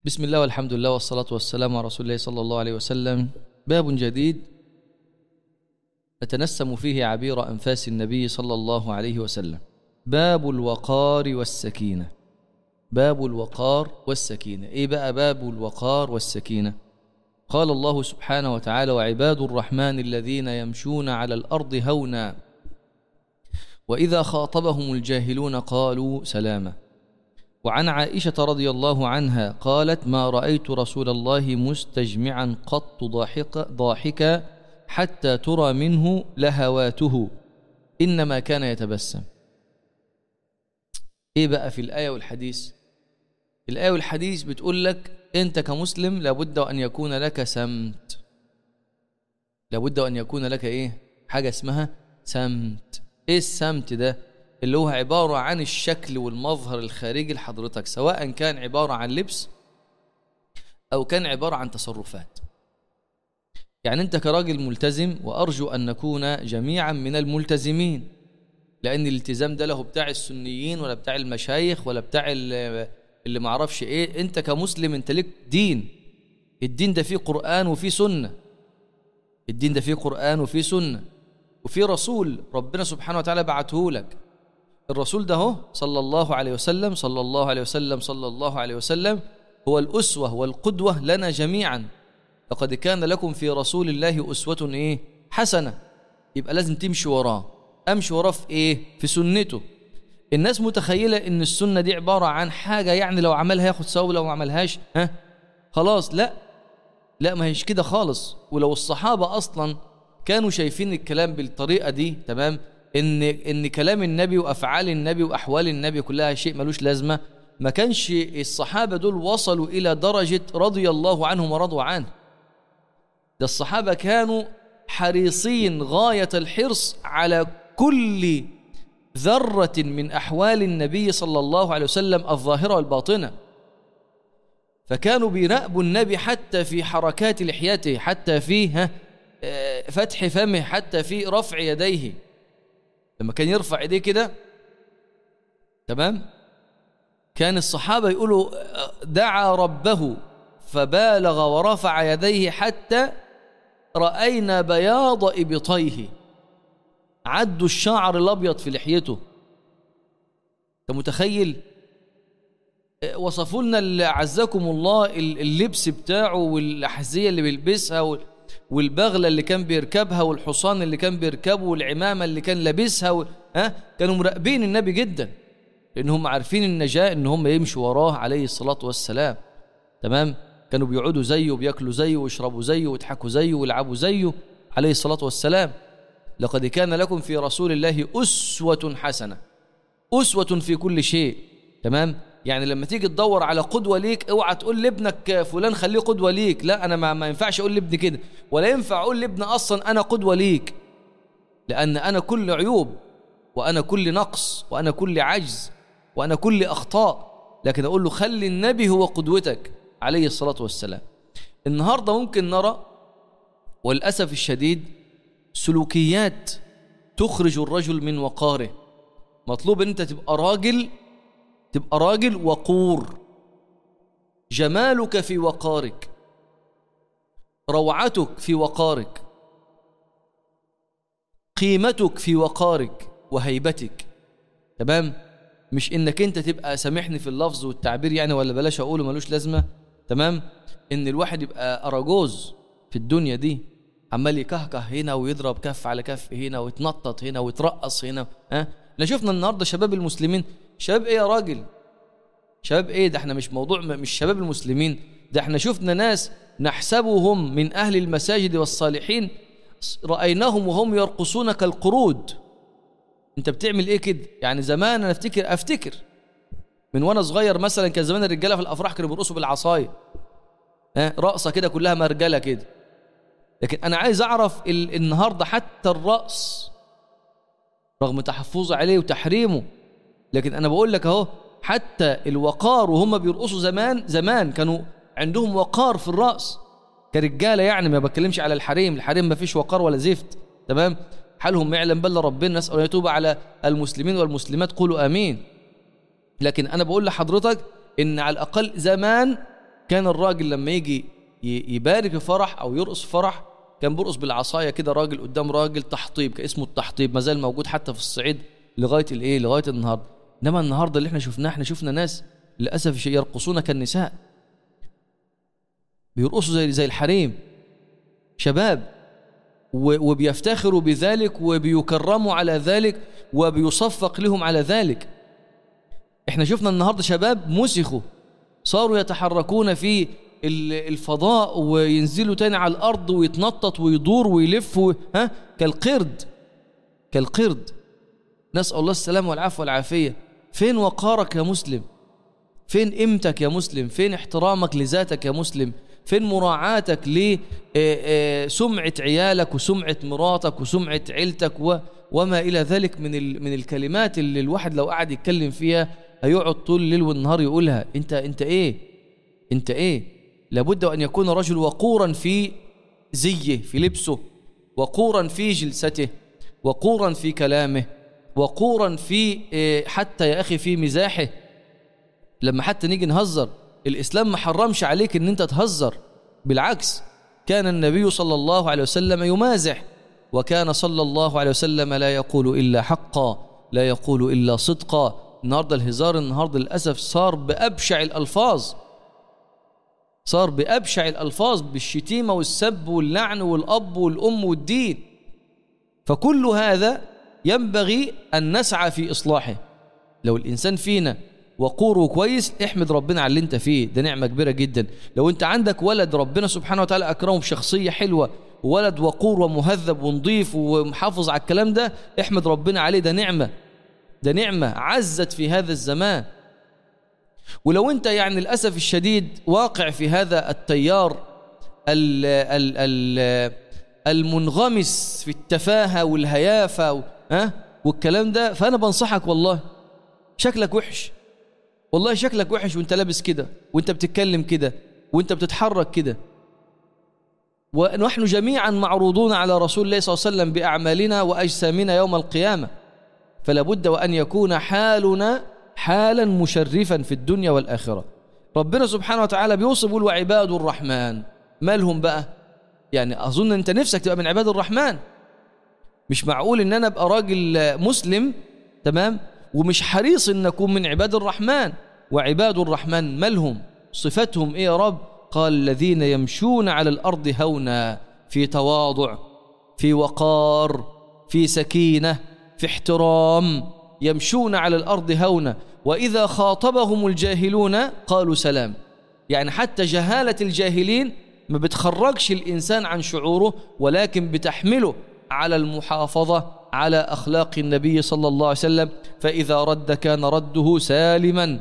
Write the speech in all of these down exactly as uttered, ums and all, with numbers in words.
بسم الله والحمد لله والصلاة والسلام على رسول الله صلى الله عليه وسلم. باب جديد نتنسم فيه عبير أنفاس النبي صلى الله عليه وسلم. باب الوقار والسكينة. باب الوقار والسكينة. إيه بقى باب الوقار والسكينة؟ قال الله سبحانه وتعالى: وعباد الرحمن الذين يمشون على الأرض هونا وإذا خاطبهم الجاهلون قالوا سلاما. وعن عائشة رضي الله عنها قالت: ما رأيت رسول الله مستجمعا قط ضاحك ضاحكا حتى ترى منه لهواته إنما كان يتبسم. إيه بقى في الآية والحديث؟ الآية والحديث بتقول لك أنت كمسلم لابد أن يكون لك سمت، لابد أن يكون لك إيه؟ حاجة اسمها سمت. إيه السمت ده؟ اللي هو عبارة عن الشكل والمظهر الخارجي لحضرتك، سواء كان عبارة عن لبس أو كان عبارة عن تصرفات. يعني أنت كراجل ملتزم، وأرجو أن نكون جميعا من الملتزمين، لأن الالتزام ده له بتاع السنيين ولا بتاع المشايخ ولا بتاع اللي معرفش إيه. أنت كمسلم أنت لك دين، الدين ده فيه قرآن وفيه سنة، الدين ده فيه قرآن وفيه سنة وفيه رسول ربنا سبحانه وتعالى بعته لك. الرسول ده هو صلى الله عليه وسلم صلى الله عليه وسلم صلى الله عليه وسلم هو الأسوة والقدوة لنا جميعا. لقد كان لكم في رسول الله أسوة إيه؟ حسنة. يبقى لازم تمشي وراه. أمشي وراه في إيه؟ في سنته. الناس متخيلة إن السنة دي عبارة عن حاجة يعني لو عملها ياخد ثواب، لو ما عملهاش ها خلاص. لا لا، ما هيش كده خالص. ولو الصحابة أصلا كانوا شايفين الكلام بالطريقة دي تمام، إن إن كلام النبي وأفعال النبي وأحوال النبي كلها شيء ملوش لازمة، ما كانش الصحابة دول وصلوا إلى درجة رضي الله عنهم ورضوا عنه. ده الصحابة كانوا حريصين غاية الحرص على كل ذرة من أحوال النبي صلى الله عليه وسلم الظاهرة والباطنة. فكانوا بيراقبوا النبي حتى في حركات لحيته، حتى في فتح فمه، حتى في رفع يديه. لما كان يرفع ايديه كده تمام، كان الصحابة يقولوا دعا ربه فبالغ ورفع يديه حتى رأينا بياض إبطيه، عدوا الشعر الأبيض في لحيته. انت متخيل؟ وصفوا لنا عزكم الله اللبس بتاعه والأحذية اللي بيلبسها والبغلة اللي كان بيركبها والحصان اللي كان بيركبه والعمامة اللي كان لابسها و... ها؟ كانوا مراقبين النبي جدا، لأنهم عارفين النجاة إن هم يمشوا وراه عليه الصلاة والسلام. تمام؟ كانوا بيقعدوا زيه وبيأكلوا زيه ويشربوا زيه ويضحكوا زيه ويلعبوا زيه عليه الصلاة والسلام. لقد كان لكم في رسول الله أسوة حسنة، أسوة في كل شيء. تمام؟ يعني لما تيجي تدور على قدوة ليك، اوعى تقول لابنك فلان خليه قدوة ليك. لا، أنا ما, ما ينفعش أقول لابني كده، ولا ينفع أقول لابني أصلا أنا قدوة ليك، لأن أنا كل عيوب، وأنا كل نقص، وأنا كل عجز، وأنا كل أخطاء. لكن أقول له خلي النبي هو قدوتك عليه الصلاة والسلام. النهاردة ممكن نرى والأسف الشديد سلوكيات تخرج الرجل من وقاره. مطلوب أن أنت تبقى راجل، تبقى راجل وقور. جمالك في وقارك، روعتك في وقارك، قيمتك في وقارك وهيبتك. تمام؟ مش انك انت تبقى، سامحني في اللفظ والتعبير يعني، ولا بلاش اقوله ملوش لازمة. تمام؟ ان الواحد يبقى اراجوز في الدنيا دي، عمال يكهكه هنا ويضرب كف على كف هنا ويتنطط هنا ويترقص هنا. ها؟ احنا شفنا النهارده شباب المسلمين، شباب ايه يا راجل؟ شباب ايه ده؟ احنا مش موضوع مش شباب المسلمين ده، احنا شفنا ناس نحسبهم من اهل المساجد والصالحين رأيناهم وهم يرقصون كالقرود. انت بتعمل ايه كده؟ يعني زمان انا افتكر افتكر من وانا صغير مثلا، كان زمان الرجاله في الافراح كانوا بيرقصوا بالعصايه، ها، رقصه كده كلها مرجله كده. لكن انا عايز اعرف ال... النهارده حتى الرقص رغم تحفظه عليه وتحريمه، لكن أنا بقول لك أهو حتى الوقار، وهم بيرقصوا زمان زمان كانوا عندهم وقار في الرأس كرجالة. يعني ما بتكلمش على الحريم، الحريم ما فيش وقار ولا زفت. تمام؟ حالهم ما يعلم بل ربنا، نسأل أن يتوب على المسلمين والمسلمات، قولوا آمين. لكن أنا بقول لحضرتك إن على الأقل زمان كان الراجل لما يجي يبارك في فرح أو يرقص فرح كان بيرقص بالعصاية كده، راجل قدام راجل، تحطيب، كان اسمه التحطيب، ما زال موجود حتى في الصعيد لغاية الإيه، لغاية النهاردة. إنما النهاردة اللي احنا شفناه، احنا شفنا ناس للأسف يرقصون كالنساء، بيرقصوا زي زي الحريم، شباب، وبيفتخروا بذلك وبيكرموا على ذلك وبيصفق لهم على ذلك. احنا شفنا النهاردة شباب مسخوا، صاروا يتحركون في الفضاء وينزلوا تاني على الأرض ويتنطط ويدور ويلف و... ها كالقرد كالقرد. نسأل الله السلامة والعفو والعافية. فين وقارك يا مسلم؟ فين قيمتك يا مسلم؟ فين احترامك لذاتك يا مسلم؟ فين مراعاتك لسمعة عيالك وسمعة مراتك وسمعة عيلتك و... وما إلى ذلك من ال... من الكلمات اللي الواحد لو قعد يتكلم فيها هيقعد طول الليل والنهار يقولها. انت انت ايه؟ انت ايه؟ لابد أن يكون رجل وقورا في زيه، في لبسه، وقورا في جلسته، وقورا في كلامه، وقورا في حتى يا أخي في مزاحه. لما حتى نيجي نهزر، الإسلام ما حرمش عليك أن أنت تهزر، بالعكس كان النبي صلى الله عليه وسلم يمازح، وكان صلى الله عليه وسلم لا يقول إلا حقا، لا يقول إلا صدقا. النهاردة الهزار النهاردة للأسف صار بأبشع الألفاظ، صار بأبشع الألفاظ، بالشتيمة والسب واللعن والأب والأم والدين. فكل هذا ينبغي أن نسعى في إصلاحه. لو الإنسان فينا وقوره كويس، احمد ربنا على اللي انت فيه، ده نعمة كبيرة جدا. لو انت عندك ولد ربنا سبحانه وتعالى أكرمه بشخصية حلوة، ولد وقور ومهذب ونضيف ومحافظ على الكلام ده، احمد ربنا عليه، ده نعمة، ده نعمة عزت في هذا الزمان. ولو انت يعني للأسف الشديد واقع في هذا التيار ال ال ال المنغمس في التفاهة والهيافة ها والكلام ده، فأنا بنصحك والله، شكلك وحش، والله شكلك وحش وانت لابس كده وانت بتتكلم كده وانت بتتحرك كده. ونحن جميعا معروضون على رسول الله صلى الله عليه وسلم بأعمالنا وأجسامنا يوم القيامة، فلا بد وأن يكون حالنا حالا مشرفا في الدنيا والآخرة. ربنا سبحانه وتعالى بيوصف وعباد الرحمن، مالهم بقى؟ يعني أظن أنت نفسك تبقى من عباد الرحمن. مش معقول أن أنا أبقى راجل مسلم تمام ومش حريص أن أكون من عباد الرحمن. وعباد الرحمن مالهم؟ صفتهم إيه يا رب؟ قال الذين يمشون على الأرض هونا، في تواضع، في وقار، في سكينة، في احترام، يمشون على الأرض هونا، وإذا خاطبهم الجاهلون قالوا سلام. يعني حتى جهالة الجاهلين ما بتخرجش الإنسان عن شعوره، ولكن بتحمله على المحافظة على أخلاق النبي صلى الله عليه وسلم. فإذا رد كان رده سالما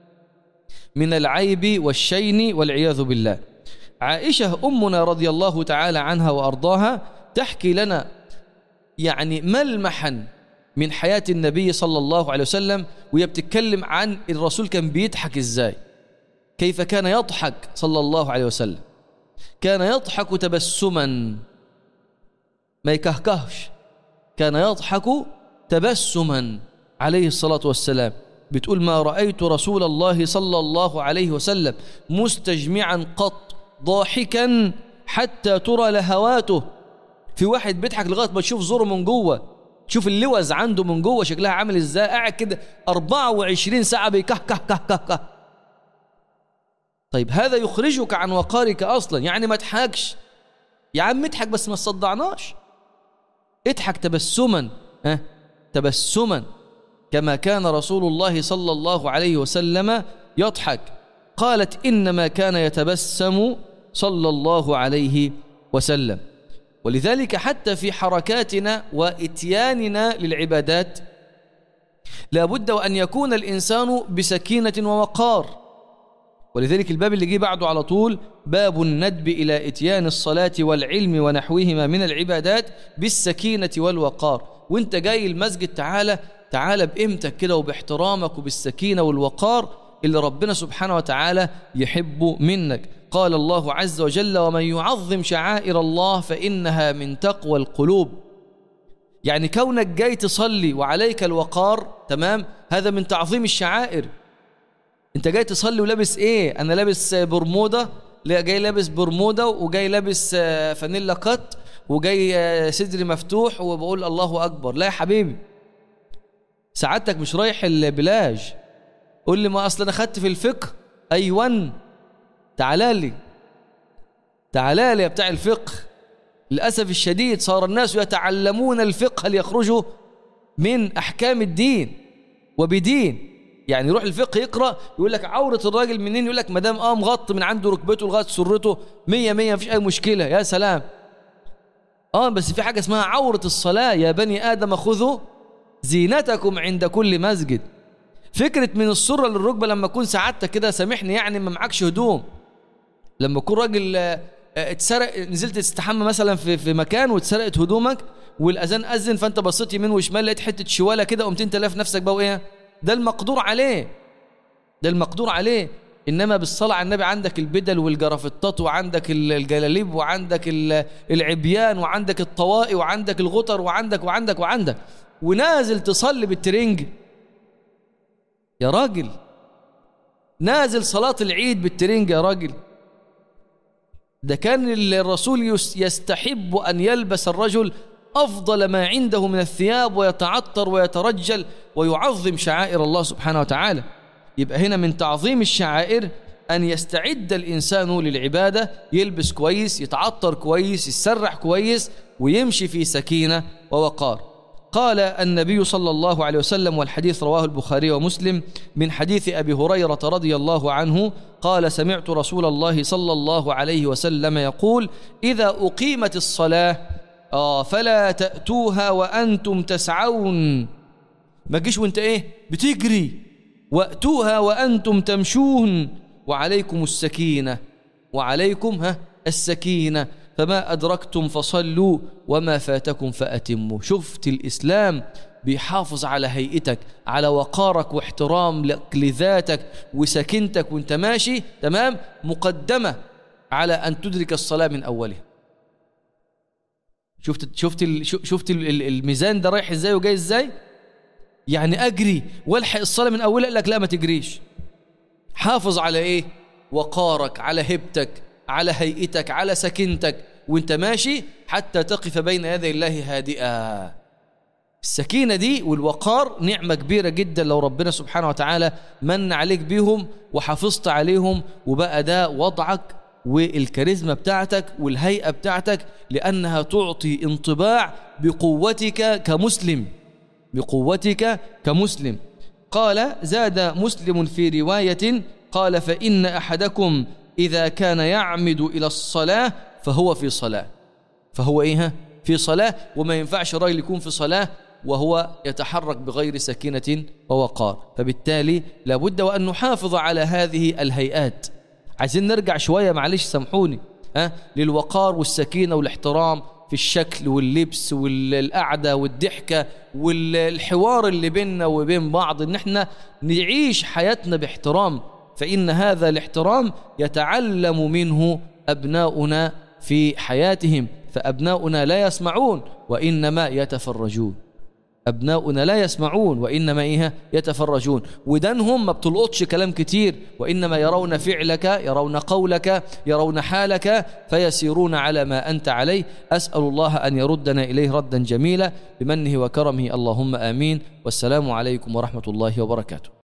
من العيب والشين والعياذ بالله. عائشة أمنا رضي الله تعالى عنها وأرضاها تحكي لنا يعني ملمحا من حياة النبي صلى الله عليه وسلم، وهي بتتكلم عن الرسول كان بيضحك إزاي، كيف كان يضحك صلى الله عليه وسلم. كان يضحك تبسما، ما يكهكهش، كان يضحك تبسما عليه الصلاة والسلام. بتقول ما رأيت رسول الله صلى الله عليه وسلم مستجمعا قط ضاحكا حتى ترى لهواته. في واحد بيضحك لغاية ما تشوف زوره من جوه، تشوف اللوز عنده من جوه شكلها عامل ازاي، قاعد كده أربعة وعشرين ساعة بيكهكه كه كه كه. طيب هذا يخرجك عن وقارك أصلا، يعني ما تضحكش يا عم، اضحك بس ما تصدعناش، اضحك تبسما، ها تبسما كما كان رسول الله صلى الله عليه وسلم يضحك. قالت إنما كان يتبسم صلى الله عليه وسلم. ولذلك حتى في حركاتنا وإتياننا للعبادات لا بد وأن يكون الإنسان بسكينة ووقار. ولذلك الباب اللي جه بعده على طول باب الندب إلى إتيان الصلاة والعلم ونحوهما من العبادات بالسكينة والوقار. وانت جاي المسجد تعالى تعالى بقيمتك كده وباحترامك وبالسكينة والوقار اللي ربنا سبحانه وتعالى يحب منك. قال الله عز وجل ومن يعظم شعائر الله فإنها من تقوى القلوب. يعني كونك جاي تصلي وعليك الوقار تمام، هذا من تعظيم الشعائر. انت جاي تصلي ولابس ايه؟ انا لابس برمودا، جاي لابس برمودا وجاي لابس فانيلا كات وجاي صدري مفتوح وبقول الله اكبر. لا يا حبيبي، سعادتك مش رايح البلاج. قول لي ما اصلا انا خدت في الفقه. ايوان، تعالى لي تعالى لي يا بتاع الفقه. للاسف الشديد صار الناس يتعلمون الفقه ليخرجوا من احكام الدين وبدين. يعني يروح الفقه يقرأ يقول لك عورة الراجل منين؟ يقول لك ما دام اه مغطي من عنده ركبته لغاية سرته مية مية مفيش أي مشكلة. يا سلام. اه بس في حاجة اسمها عورة الصلاة. يا بني آدم خذوا زينتكم عند كل مسجد. فكرة من السرة للركبة لما أكون سعادتك كده، سامحني يعني ما معكش هدوم، لما يكون راجل اتسرق، نزلت تستحمى مثلا في في مكان واتسرقت هدومك والأذان أذن فأنت بصيت يمين وشمال لقيت حتة شوالة كده، قمت أنت لاف نفسك بقى وإيه؟ ده المقدور عليه، ده المقدور عليه. إنما بالصلاة على النبي عندك البدل والجرافطات وعندك الجلاليب وعندك العبيان وعندك الطوائي وعندك الغطر وعندك وعندك وعندك ونازل تصلي بالترنج. يا راجل نازل صلاة العيد بالترنج يا راجل. ده كان الرسول يستحب أن يلبس الرجل أفضل ما عنده من الثياب ويتعطر ويترجل ويعظم شعائر الله سبحانه وتعالى. يبقى هنا من تعظيم الشعائر أن يستعد الإنسان للعبادة، يلبس كويس، يتعطر كويس، يسرح كويس، ويمشي في سكينة ووقار. قال النبي صلى الله عليه وسلم، والحديث رواه البخاري ومسلم من حديث أبي هريرة رضي الله عنه قال: سمعت رسول الله صلى الله عليه وسلم يقول: إذا أقيمت الصلاة آه فلا تأتوها وأنتم تسعون. ما تجيش وانت ايه بتجري، وأتوها وأنتم تمشون، وعليكم السكينة وعليكم ها السكينة، فما أدركتم فصلوا وما فاتكم فأتموا. شفت الإسلام بيحافظ على هيئتك، على وقارك واحترام لك لذاتك وسكينتك وانت ماشي تمام، مقدمة على أن تدرك الصلاة من أولها. شفت شفت شفت الميزان ده رايح ازاي وجاي ازاي؟ يعني اجري والحق الصلاه من اولها، لك لا ما تجريش. حافظ على ايه؟ وقارك، على هيبتك، على هيئتك، على سكينتك وانت ماشي حتى تقف بين يدي الله هادئا. السكينه دي والوقار نعمه كبيره جدا لو ربنا سبحانه وتعالى من عليك بيهم وحافظت عليهم، وبقى ده وضعك والكاريزما بتاعتك والهيئة بتاعتك، لأنها تعطي انطباع بقوتك كمسلم، بقوتك كمسلم. قال زاد مسلم في رواية قال: فإن أحدكم إذا كان يعمد إلى الصلاة فهو في صلاة. فهو إيه؟ في صلاة. وما ينفعش الرجل يكون في صلاة وهو يتحرك بغير سكينة ووقار. فبالتالي لابد وأن نحافظ على هذه الهيئات. عايزين نرجع شوية معلش سامحوني ها للوقار والسكينة والاحترام في الشكل واللبس والقعدة والضحكة والحوار اللي بيننا وبين بعض، ان احنا نعيش حياتنا باحترام، فإن هذا الاحترام يتعلم منه أبناؤنا في حياتهم. فأبناؤنا لا يسمعون وإنما يتفرجون. أبناؤنا لا يسمعون وإنما إيه يتفرجون. ودانهم ما بتلقطش كلام كتير، وإنما يرون فعلك، يرون قولك، يرون حالك، فيسيرون على ما أنت عليه. أسأل الله أن يردنا إليه ردا جميلا بمنه وكرمه، اللهم آمين. والسلام عليكم ورحمة الله وبركاته.